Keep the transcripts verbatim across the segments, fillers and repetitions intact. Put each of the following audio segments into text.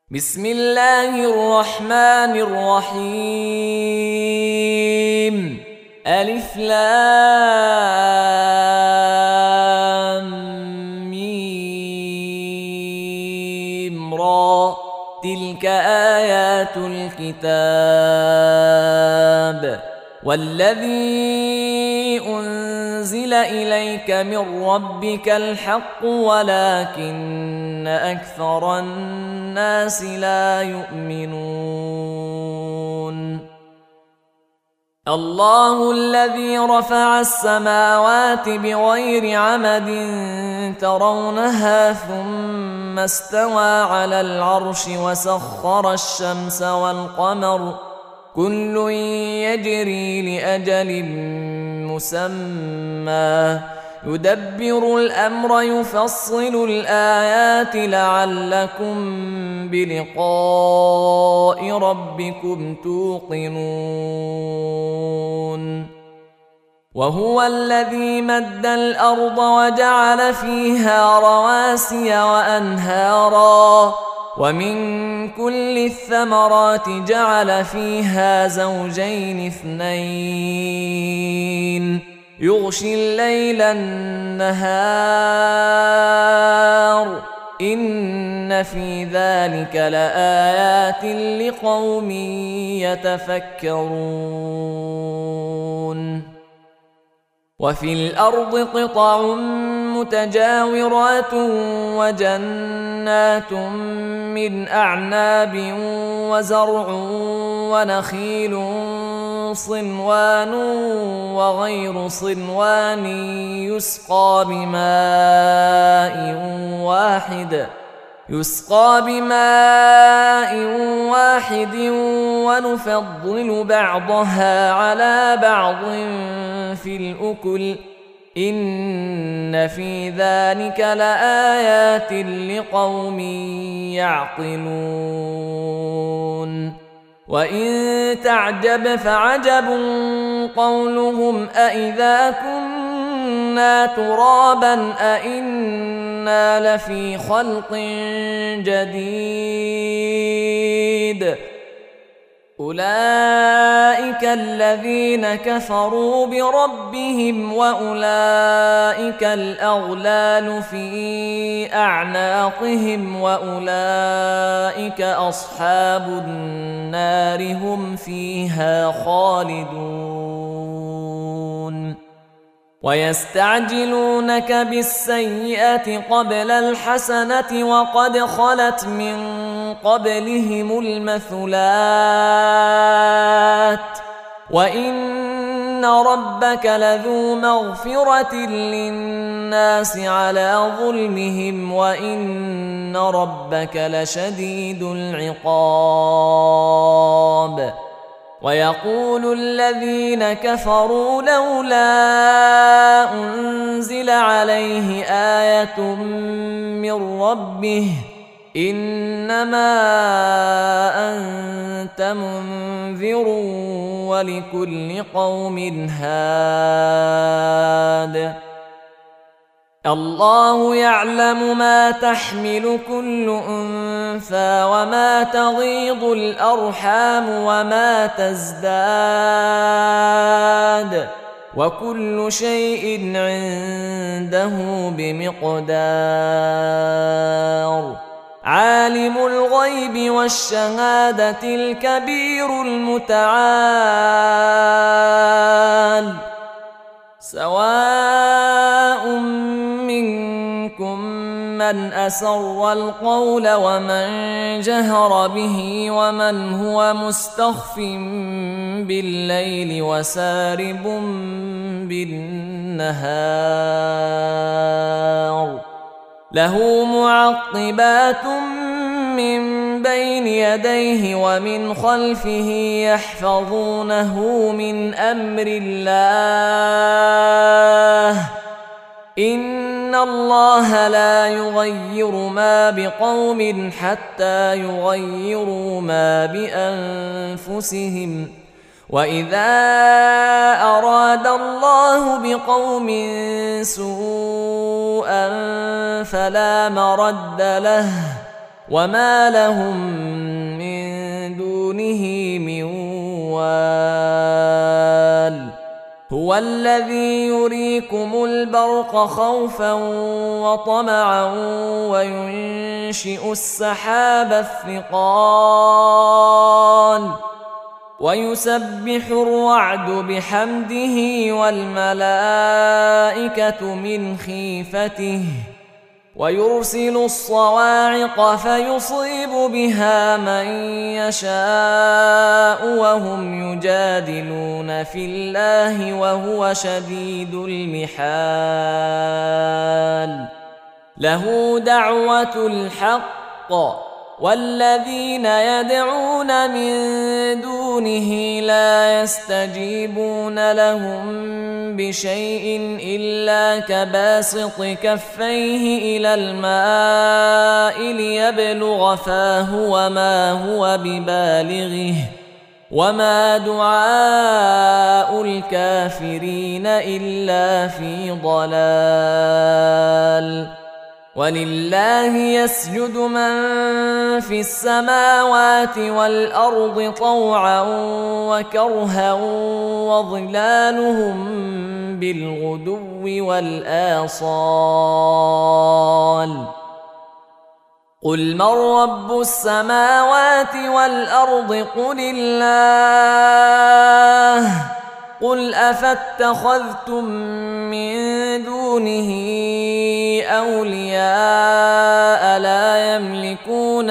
بسم الله الرحمن الرحيم. ألف لام ميم را. تلك آيات الكتاب والذي أنزل إليك من ربك الحق ولكن أكثر الناس لا يؤمنون. الله الذي رفع السماوات بغير عمد ترونها ثم استوى على العرش وسخر الشمس والقمر كل يجري لأجل مسمى يدبر الأمر يفصل الآيات لعلكم بلقاء ربكم توقنون. وهو الذي مد الأرض وجعل فيها رواسي وأنهارا ومن كل الثمرات جعل فيها زوجين اثنين يغشي الليل النهار إن في ذلك لآيات لقوم يتفكرون. وفي الأرض قطع متجاورات وجنات من أعناب وزرع ونخيل صنوان وغير صنوان يسقى بماء واحد يسقى بماء واحد ونفضل بعضها على بعض في الأكل إن في ذلك لآيات لقوم يعقلون. وإن تعجب فعجب قولهم أإذا كنا ترابا أإنا لفي خلق جديد أولئك الذين كفروا بربهم وأولئك الأغلال في أعناقهم وأولئك أصحاب النار هم فيها خالدون. ويستعجلونك بالسيئة قبل الحسنة وقد خلت من قبلهم المثلات وإن ربك لذو مغفرة للناس على ظلمهم وإن ربك لشديد العقاب. ويقول الذين كفروا لولا أنزل عليه آية من ربه إنما أنت منذر ولكل قوم هاد. الله يعلم ما تحمل كل أنثى وما تغيض الأرحام وما تزداد وكل شيء عنده بمقدار. عالم الغيب والشهادة الكبير المتعال سواء منكم من أسر القول ومن جهر به ومن هو مستخف بالليل وسارب بالنهار له معقبات من بين يديه ومن خلفه يحفظونه من أمر الله إن الله لا يغير ما بقوم حتى يغيروا ما بأنفسهم وإذا أراد الله بقوم سوءا فلا مرد له وما لهم من دونه من وال هو الذي يريكم البرق خوفا وطمعا وينشئ السحاب الثقال ويسبح الرعد بحمده والملائكة من خيفته ويرسل الصواعق فيصيب بها من يشاء وهم يجادلون في الله وهو شديد المحال له دعوة الحق والذين يدعون من دونه لا يستجيبون لهم بشيء إلا كباسط كفيه إلى الماء ليبلغ فاه وما هو ببالغه وما دعاء الكافرين إلا في ضلال ولله يسجد من في السماوات والأرض طوعا وكرها وظلالهم بالغدو والآصال قل من رب السماوات والأرض قل الله قل أفاتخذتم من دونه أولياء لا يملكون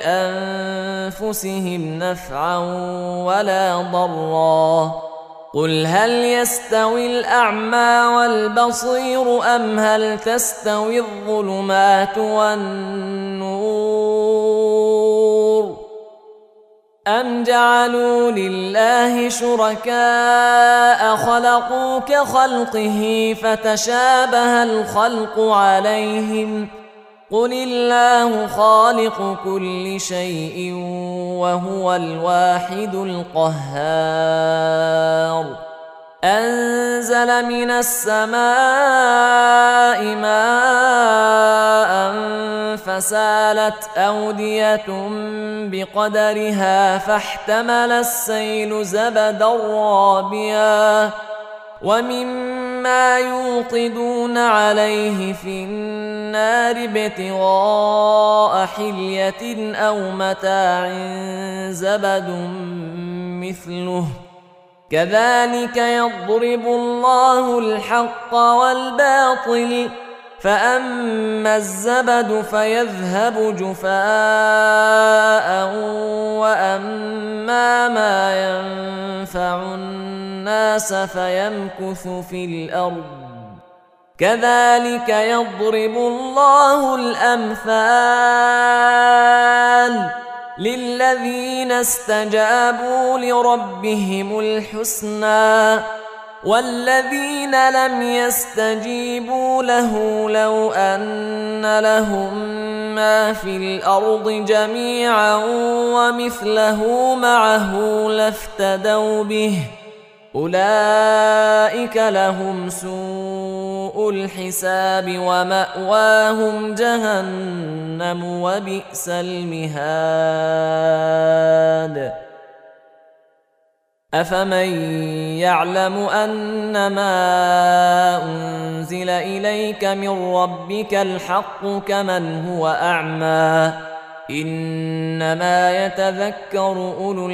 لأنفسهم نفعا ولا ضرا قل هل يستوي الأعمى والبصير أم هل تستوي الظلمات والنور أم جعلوا لله شركاء خلقوا كخلقه فتشابه الخلق عليهم قل الله خالق كل شيء وهو الواحد القهار أنزل من السماء ماء فسالت أودية بقدرها فاحتمل السيل زبدا رابيا ومما يوقدون عليه في النار ابتغاء حلية أو متاع زبد مثله كذلك يضرب الله الحق والباطل فأما الزبد فيذهب جفاء وأما ما ينفع الناس فيمكث في الأرض كذلك يضرب الله الأمثال للذين استجابوا لربهم الحسنى والذين لم يستجيبوا له لو أن لهم ما في الأرض جميعا ومثله معه لافتدوا به أولئك لهم سوء الحساب ومأواهم جهنم وبئس المهاد أفمن يعلم أنما أنزل إليك من ربك الحق كمن هو أعمى إنما يتذكر أولو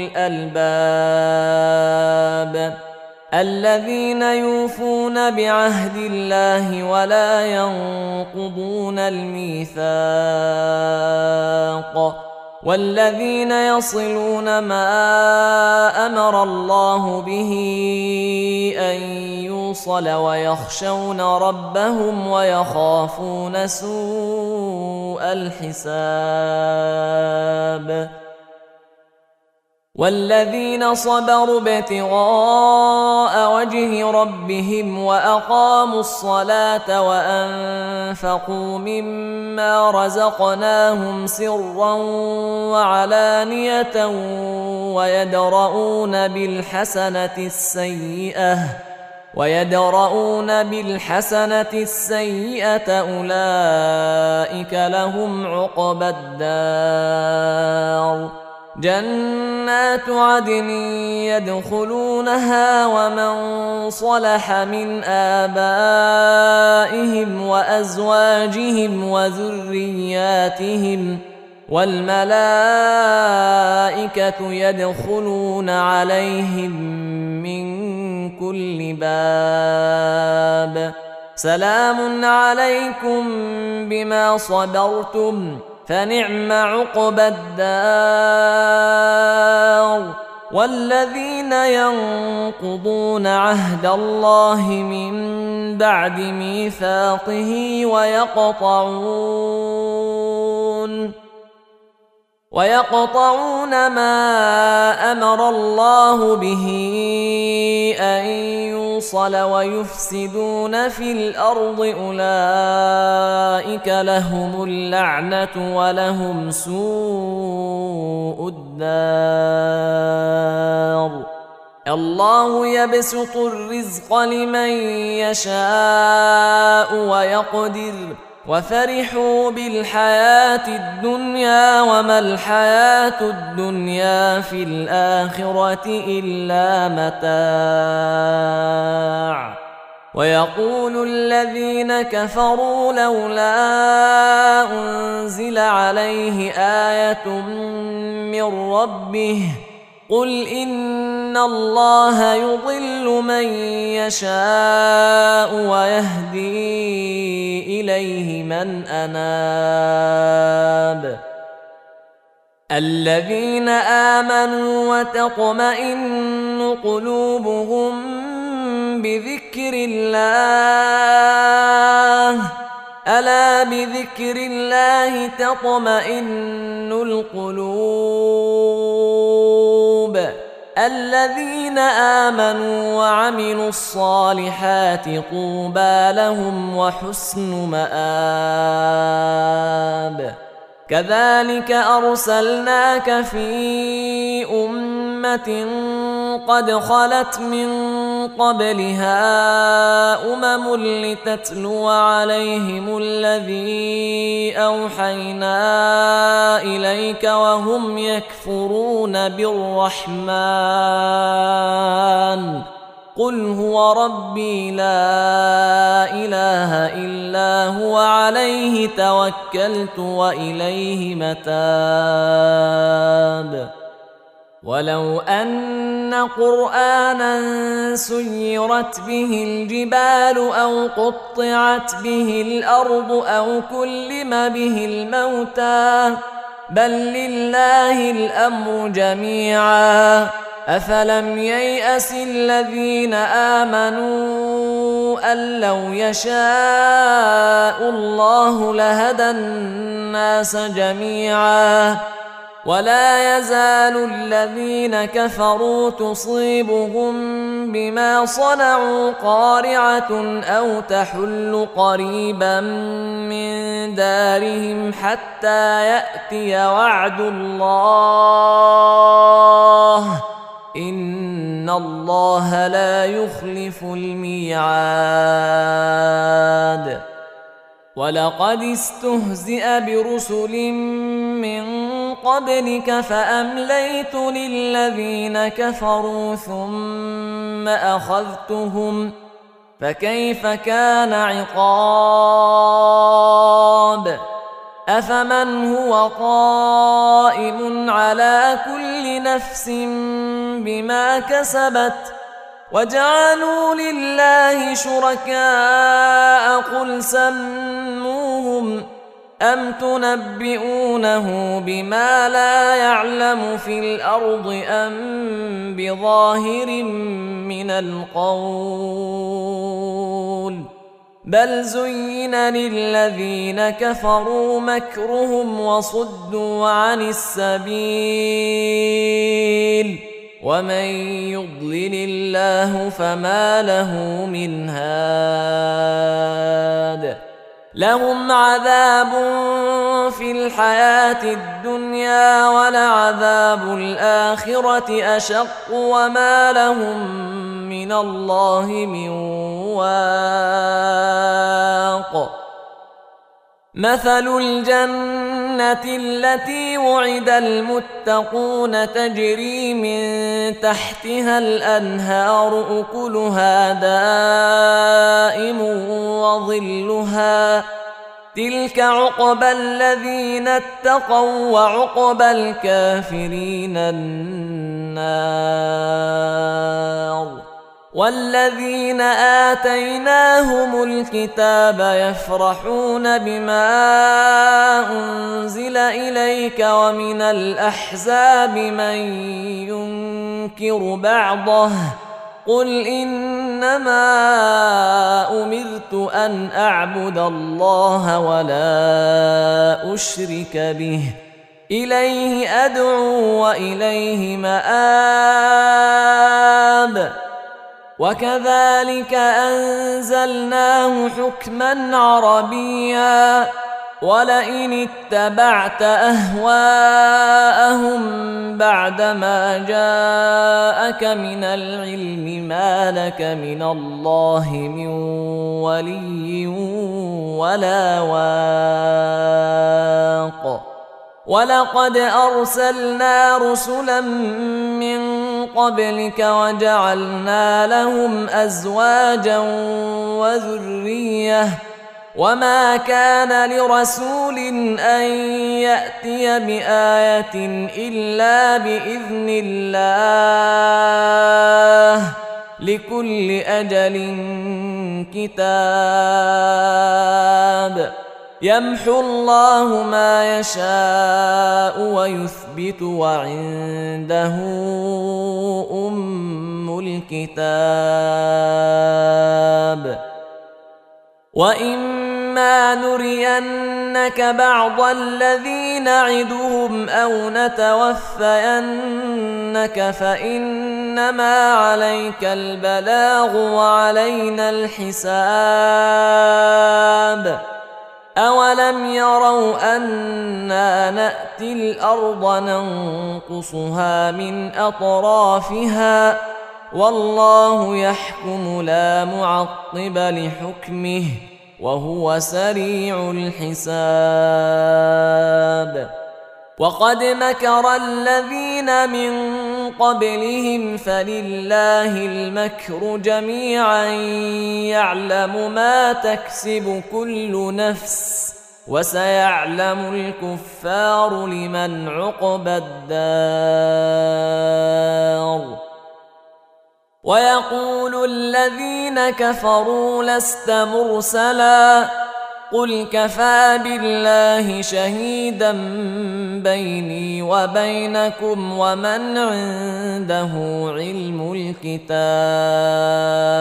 الألباب الذين يوفون بعهد الله ولا ينقضون الميثاق والذين يصلون ما أمر الله به أن يوصل ويخشون ربهم ويخافون سوء الحساب والذين صبروا ابتغاء وجه ربهم وأقاموا الصلاة وأنفقوا مما رزقناهم سرا وعلانية ويدرؤون بالحسنة السيئة ويدرؤون بالحسنة السيئة أولئك لهم عقبى الدار جنات عدن يدخلونها ومن صلح من آبائهم وأزواجهم وذرياتهم والملائكة يدخلون عليهم من كل باب سلام عليكم بما صبرتم فنعم عقبى الدار والذين ينقضون عهد الله من بعد ميثاقه ويقطعون ويقطعون ما أمر الله به أن يوصل ويفسدون في الأرض أولئك لهم اللعنة ولهم سوء الدار الله يبسط الرزق لمن يشاء ويقدر وفرحوا بالحياة الدنيا وما الحياة الدنيا في الآخرة إلا متاع ويقول الذين كفروا لولا أنزل عليه آية من ربه قل إن الله يضل من يشاء ويهدي إليه من أناب الذين آمنوا وتطمئن قلوبهم بذكر الله ألا بذكر الله تطمئن القلوب الذين آمنوا وعملوا الصالحات طوبى لهم وحسن مآب كذلك أرسلناك في أمة قد خلت من قبلها أمم لتتلو عليهم الذي أوحينا إليك وهم يكفرون بالرحمن قل هو ربي لا إله إلا هو عليه توكلت وإليه متاب ولو أن قرآنا سيرت به الجبال أو قطعت به الأرض أو كلم به الموتى بل لله الأمر جميعا أفلم ييأس الذين آمنوا أن لو يشاء الله لهدى الناس جميعا ولا يزال الذين كفروا تصيبهم بما صنعوا قارعة أو تحل قريبا من دارهم حتى يأتي وعد الله إن الله لا يخلف الميعاد ولقد استهزئ برسل من قبلك فأمليت للذين كفروا ثم أخذتهم فكيف كان عقاب أفمن هو قائم على كل نفس بما كسبت وجعلوا لله شركاء قل سموهم أم تنبئونه بما لا يعلم في الأرض أم بظاهر من القول بل زين للذين كفروا مكرهم وصدوا عن السبيل ومن يضلل الله فما له من هاد لهم عذاب في الحياة الدنيا ولعذاب الآخرة الآخرة أشق وما لهم من الله من واق. مثل الجنة التي وعد المتقون تجري من تحتها الأنهار أكلها دائم وظلها تلك عقبى الذين اتقوا وعقبى الكافرين النار. والذين آتيناهم الكتاب يفرحون بما أنزل إليك ومن الأحزاب من ينكر بعضه قل إنما أمرت أن أعبد الله ولا أشرك به إليه أدعو وإليه مآب. وكذلك أنزلناه حكما عربيا ولئن اتبعت أهواءهم بعدما جاءك من العلم ما لك من الله من ولي ولا واق. ولقد أرسلنا رسلا من قبلك وجعلنا لهم أزواجا وذرية وما كان لرسول أن يأتي بآية إلا بإذن الله لكل أجل كتاب. يمحو الله ما يشاء ويثبت وعنده أم الكتاب. وإما نرينك بعض الذي نعدهم أو نتوفينك فإنما عليك البلاغ وعلينا الحساب. أولم يروا أنا نأتي الأرض ننقصها من أطرافها والله يحكم لا معقب لحكمه وهو سريع الحساب. وقد مكر الذين من قبلهم فلله المكر جميعا يعلم ما تكسب كل نفس وسيعلم الكفار لمن عقبى الدار. ويقول الذين كفروا لست مرسلا قل كفى بالله شهيدا بيني وبينكم ومن عنده علم الكتاب.